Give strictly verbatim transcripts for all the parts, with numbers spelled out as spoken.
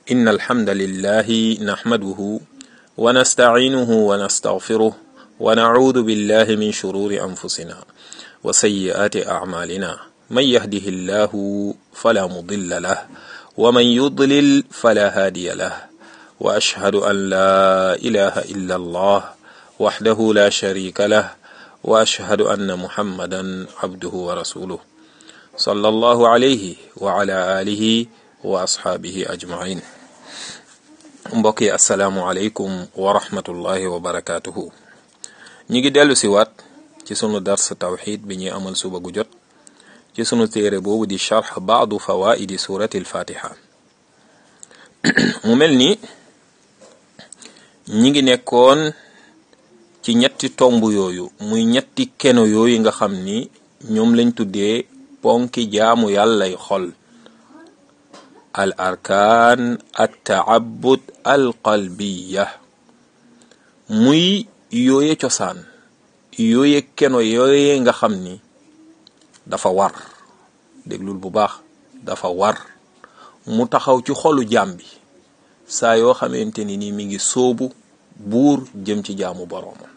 إن الحمد لله نحمده ونستعينه ونستغفره ونعوذ بالله من شرور أنفسنا وسيئات أعمالنا من يهده الله فلا مضل له ومن يضلل فلا هادي له وأشهد أن لا إله إلا الله وحده لا شريك له وأشهد أن محمدا عبده ورسوله صلى الله عليه وعلى آله wa asxaabihi ajmain. mbokk yi asalaamualeykum wa rahmatullahi wa barakaatuhu. ñi ngi dellu si waat ci sunu dars tawxid bi ñuy amal suba gu jot ci sunu téere boobu di charx baadu fawaidi surati alfatiha. mu mel ni ñi ngi nekkoon ci ñetti tomb yooyu muy ñetti keno yooyu nga xam ni ñoom lañ tuddee ponki jaamu yàllay xol, al arkaan at taabud al qalbiya, muy yooye cosaan yooye keno yooye nga xam ni dafa war, déglul bu baax, dafa war mu taxaw ci xolu jaam bi saa yoo xamante ni ni mi ngi sóobu buur jëm ci jaamu boroomam.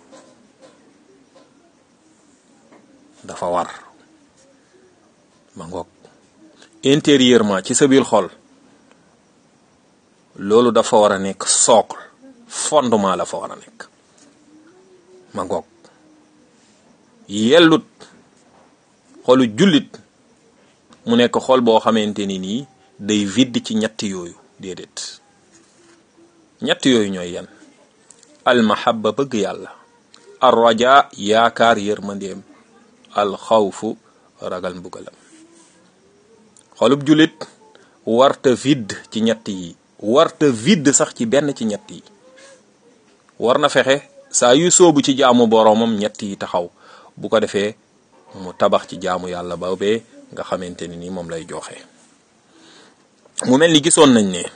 dafa war ma ngoog intérieurement ci sa biir xol, loolu dafa war a nekk socle, fondement la fa war a nekk ma ngoog. yellut xolu jullit mu nekk xol boo xamante ni nii day vide ci ñett yooyu, déedéet. ñett yooyu ñooy yan: al mahabba bëgg yàlla, ar raja yaakaar yërmandeem, al xawfu ragal mbugalam. xolub jullit warta vide ci ñett yi, warta vide sax ci benn ci ñett yi. war na fexe saa yu soobu ci jaamu boroomam ñett yi taxaw, bu ko defee mu tabax ci jaamu yàlla ba bee nga xamante ni ni moom lay joxe. mu mel ni gisoon nañ ne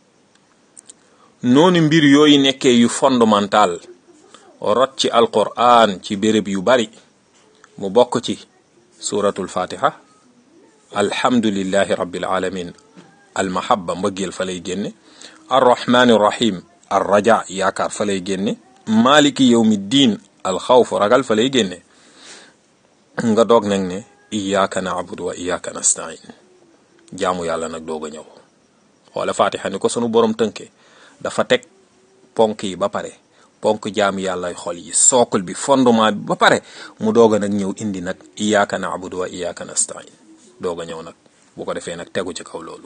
noonu mbir yooyu nekkee yu fondamental rot ci alquran ci béréb yu bari, mu bokk ci suratul fatiha, alhamdulillahi rabbil alamin, almahabba mbëggeel fa lay génne, arrahmani rahim arraja yaakaar fa lay génne, maliki yawmi diin alxawf ragal fa lay génne. nga doog nag ne iyyaka na'budu wa iyyaka nasta'in, jaamu yàlla nag doog a ñëw. xoola fatiha ni ko sunu borom tënke, dafa teg ponk yi ba pare, ponk jaamu yàllay xol yi, socle bi, fondement bi ba pare, mu doog a nag ñëw indi nag iyyaka na'budu wa iyyaka nasta'in doog a ñëw nag. bu ko defee nag tegu ci kaw loolu.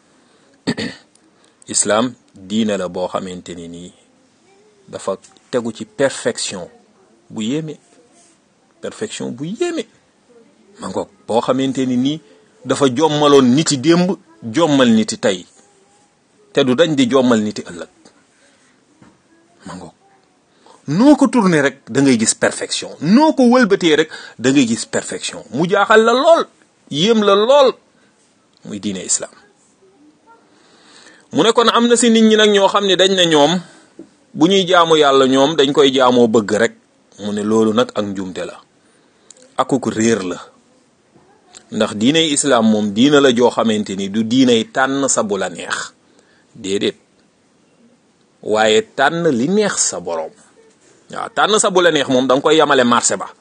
islam diine la boo xamante ni nii dafa tegu ci perfection bu yéeme, perfection bu yéeme ma ngoog, boo xamante ni nii dafa jommaloon niti démb, jommal niti tey, te du dañ di jommal niti ëllëg ma ngoog. noo ko tourné rek da ngay gis perfection, noo ko wëlbatee rek da ngay gis perfection. mu jaaxal la lool, yéem la lool, muy diine islam. mu ne kon am na si nit ñi nag ñoo xam ne dañ ne ñoom bu ñuy jaamu yàlla ñoom dañ koy jaamoo bëgg rek. mu ne loolu nag ak njuumte la, akuk réer la. ndax diiney islam moom diina la joo xamante ni du diiney tànn sa bu la neex, déedéet, waaye tànn li neex sa boroom. waaw tànn sa bu la neex moom da nga koy yamale marché ba,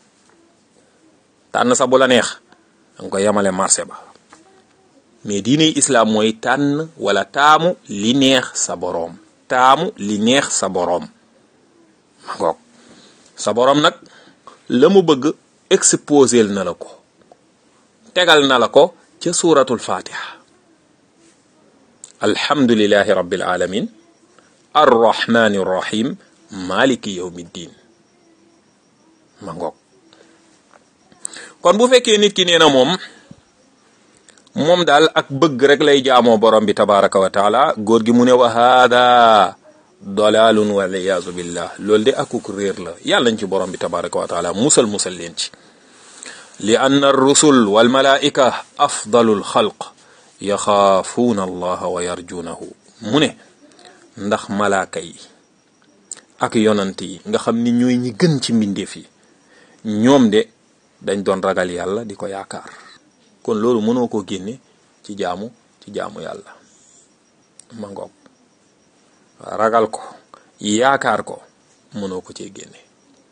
tànn sa bu la neex da nga koy yamale marché ba. mais diiney islam mooy tànn wala taamu li neex sa boroom, taamu li neex sa boroom ma ngoog. sa boroom nag la mu bëgg exposel na la ko, tegal na la ko ca suratul fatiha. alhamdulillahi rabbil alamin arrahmani rahim maliki yawmiddin ma ngoog. kon bu fekkee nit ki nee na moom moom daal ak bëgg rek lay jaamoo borom bi tabaraka wa taala, góor gi mu ne wa hada dalalun wal iyaazu billah, loolu de akuk réer la, yàlla nañ ci borom bi tabaraka wa taala musal musal leen ci. li anna ar-rusul wal malaika afdalul xalq yaxaafuuna allaha wa yarjuunahu. mu ne ndax malaaka yi ak yonant yi nga xam ni ñooy ñi gën ci mbindeef yi, ñoom de dañ doon ragal yàlla di ko yaakaar. kon loolu mënoo koo génne ci jaamu ci jaamu yàlla. ma ngoog ragal ko yaakaar ko mënoo ko cee génne.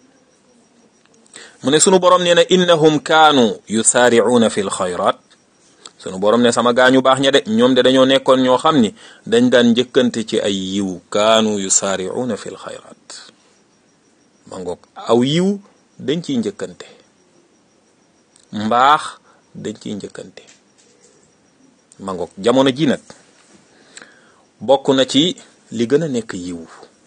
mu ne sunu borom nee na innahum kaanu yusaari'uuna fi l xayraat sunu borom ne sama gaañu baax ña de ñoom de dañoo nekkoon ñoo xam ni dañ daan njëkkante ci ay yiw kaanu yusaari'uuna fi l xayraat ma ngoog aw yiw dañ ciy njëkkante mbaax dañ ciy njëkkante ma ngoog jamono ji nag bokk na ci li gën a nekk yiw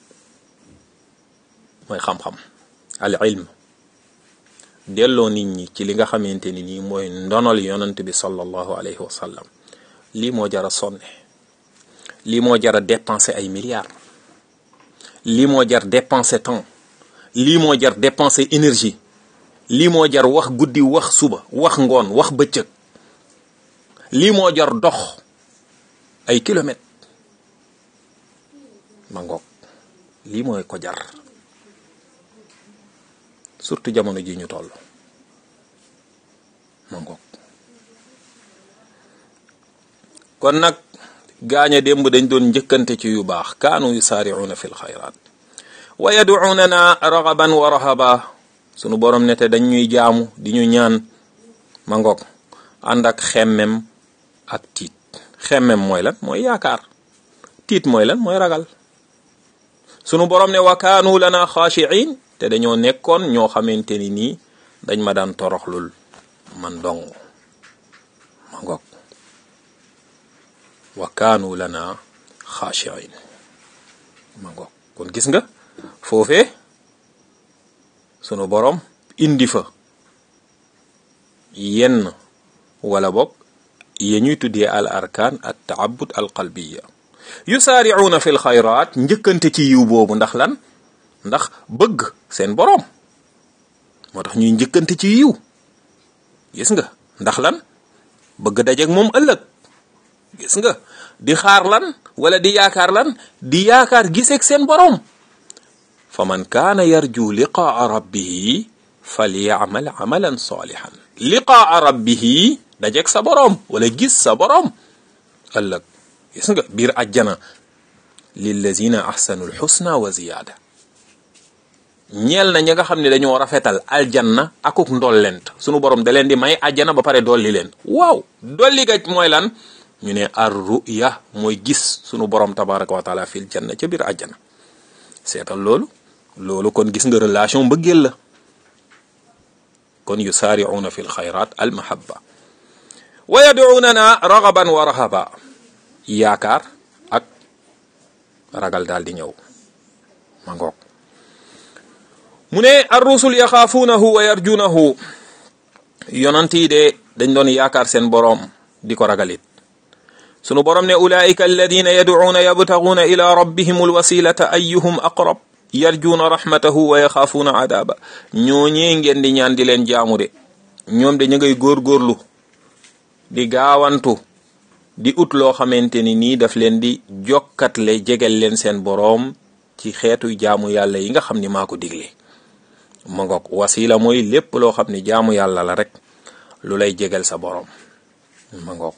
mooy xam-xam al ilm delloo nit ñi ci li nga xamante ni nii mooy ndonol yonent bi sallallahu alayhi wa sallam lii moo jara sonne lii moo jara dépenser ay milliards lii moo jar dépenser temps lii moo jar dépenser énergie lii moo jar wax guddi wax suba wax ngoon wax bëccëg lii moo jar dox ay kilomètres ma ngoog lii mooy ko jar surtout jamono ji ñu toll ma ngoog kon nag gaaña démb dañ doon njëkkante ci yu baax kaanu yusaari'uuna fil xayraat wa yad'uunana raghaban wa rahaba sunu borom ne te dañ ñuy jaamu di ñu ñaan ma ngoog ànd ak xemmem ak tiit xemmem mooy lan mooy yaakaar tiit mooy lan mooy ragal sunu borom ne wa kaanu lana xaashi'in te dañoo nekkoon ñoo xamante ni nii dañ ma daan toroxlul man dong ma ngoog wa kaanu lana xaashi'in ma ngoog kon gis nga foofee sunu borom indi fa yenn wala bokk ye ñuy tuddee al arkaan at taabud al qalbiya yusaari'uuna fil xayraat njëkkante ci yiw boobu ndax lan ndax bëgg seen boroom moo tax ñuy njëkkante ci yiw gis nga ndax lan bëgg dajeek moom ëllëg gis nga di xaar lan wala di yaakaar lan di yaakaar giseek seen boroom fa man kaana yarju liqaa rabbihi falyamal amalan salihan liqaa rabbihi dajeek sa boroom wala gis sa boroom ëllëg gis nga biir àjjana lillazina ahsanul husna wa ziyaada ñeel na ñi nga xam ne dañoo rafetal aljanna akuk ndollent sunu borom da leen di may àjjana ba pare dolli leen waaw dolli gaj mooy lan ñu ne ar ruya mooy gis sunu borom tabaraka wa taala fil janna ca biir àjjana seetal loolu loolu kon gis nga relation mbëggeel la kon yusaari'uuna fil xayraat al mahabba wa yad'uunana raghaban wa rahaba yaakaar ak ragal daal di ñëw ma ngoog mu ne ar rusul yaxaafuunahu wa yarjuunahu yonant yi de dañ doon yaakaar seen boroom di ko ragalit sunu boroom ne ulaa'ika alladina yad'uuna yabtaguuna ila rabbihim alwasilata ayyuhum aqrab yarjuuna rahmatahu wa yaxaafuuna adaaba ñooñee ngeen di ñaan di leen jaamu de ñoom de ñu ngay góorgóorlu di gaawantu di ut loo xamante ni nii daf leen di jokkatle jegel leen seen boroom ci xeetu jaamu yàlla yi nga xam ni maa ko digle ma ngoog wasila mooy lépp loo xam ni jaamu yàlla la rek lu lay jegel sa boroom ma ngoog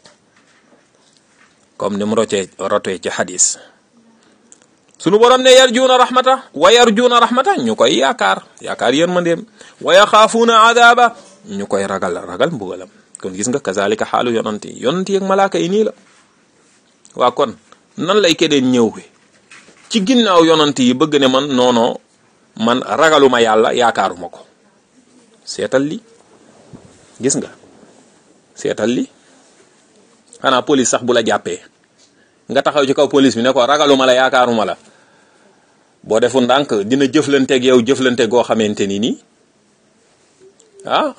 comme ni mu rotee rotee ci xadis sunu boroom ne yarjuuna rahmata wa yarjuuna rahmata ñu koy yaakaar yaakaar yërmandeem wa yaxaafuuna adaaba ñu koy ragal ragal mbugalam kon gis nga kazalika xaalu yonant yi yonant yi ak malaaka yi nii la waa kon nan lay keneen ñëw ci ginnaaw yonant yi bëgg ne man noono man ragaluma yàlla yaakaaruma ko seetal li gis nga seetal li xanaa police sax bu la jàppee nga taxaw ci kaw police bi ne ko ragaluma la yaakaaruma la boo defu ndànk dina jëflanteeg yow jëflante goo xamante ni nii ah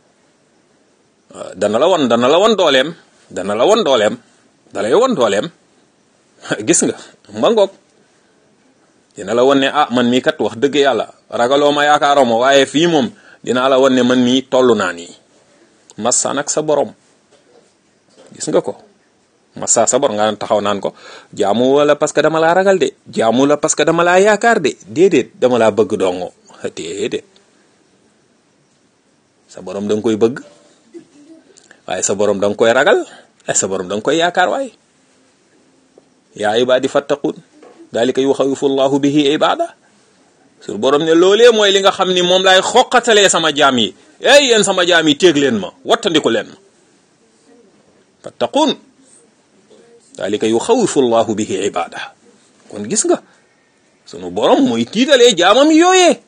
dana la won dana la won dooleem dana la won dooleem dalay won dooleem gis nga ma ngoog dina la won ne ah man mii kat wax dëgg yàlla ragaloo ma yaakaaroo ma waaye fii moom dinaa la won ne man mii toll naa nii massa nag sa borom gis nga ko massa sa borom nga taxaw naan ko jaamu wala parce que dama laa ragal de jaamu la parce que dama laa yaakaar de déedéet dama laa bëgg dongo déedéet sa borom da nga koy bëgg waaye sa borom da nga koy ragal ay sa borom da nga koy yaakaar waaye yaa ibaadi fattaqun dalika yuxawifu llahu bihi ibada sur borom ne loolee mooy li nga xam ni moom laay xoqatalee sama jaam yi ey yéen sama jaam yi téeg leen ma wattandiku leen ma fattaqun dalika yuxawifu llahu bihi ibada kon gis nga sunu borom mooy tiitalee jaamam yooyee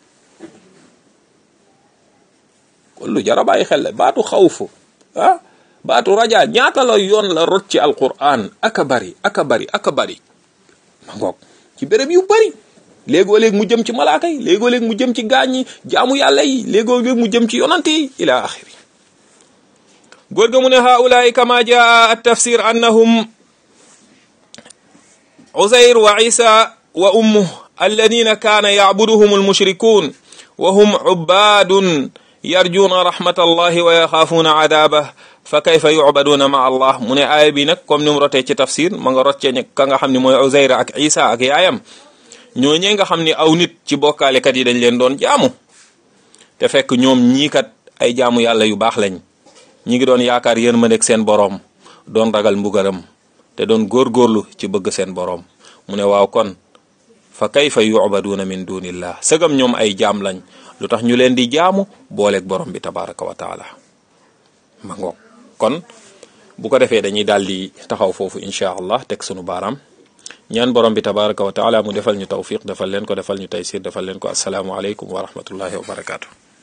kon lu jara bàyyi xel la baatu xawfu ah baatu raja ñaata la yoon la rot ci alquran aka bari aka bari aka bari ma ngoog ci béréb yu bari léegoo léeg mu jëm ci malaaka yi léegoo léeg mu jëm ci gaañ yi jaamu yàlla yi léegoo léeg mu jëm ci yonante yi ila axiri góor ga mu ne haulaai kama jaa at tafsir annahum Uzayr wa Isa wa ummuh alladina kaana yacbuduhum almushrikun wa hum ubbaadun yarjuuna rahmatallahi wa yaxaafuuna cadaabah fa kayfa yucbaduuna ma allah mu ne aaya bi nag comme ni mu rotee ci tafsir ma nga rot cee ka nga xam ne mooy Uzayr ak Isa ak yaayam ñooñee nga xam ni aw nit ci bokkaalekat yi dañ leen doon jaamu te fekk ñoom ñii kat ay jaamu yàlla yu baax lañ ñi ngi doon yaakaar yërmandeeg seen boroom doon ragal mbugalam te doon góorgóorlu ci bëgg seen boroom mu ne waaw kon fa kayfa yu'baduuna min dunillah sëgam ñoom ay jaam lañ lu tax ñu leen di jaamu booleeg borom bi tabaraka wa taala ma ngoog kon bu ko defee dañuy daal di taxaw foofu incha allah teg sunu baaraam ñaan borom bi tabaraka wa taala mu defal ñu tawfiq defal leen ko defal ñu taysir defal leen ko asalaamu aleykum wa rahmatullahi wa barakaatu.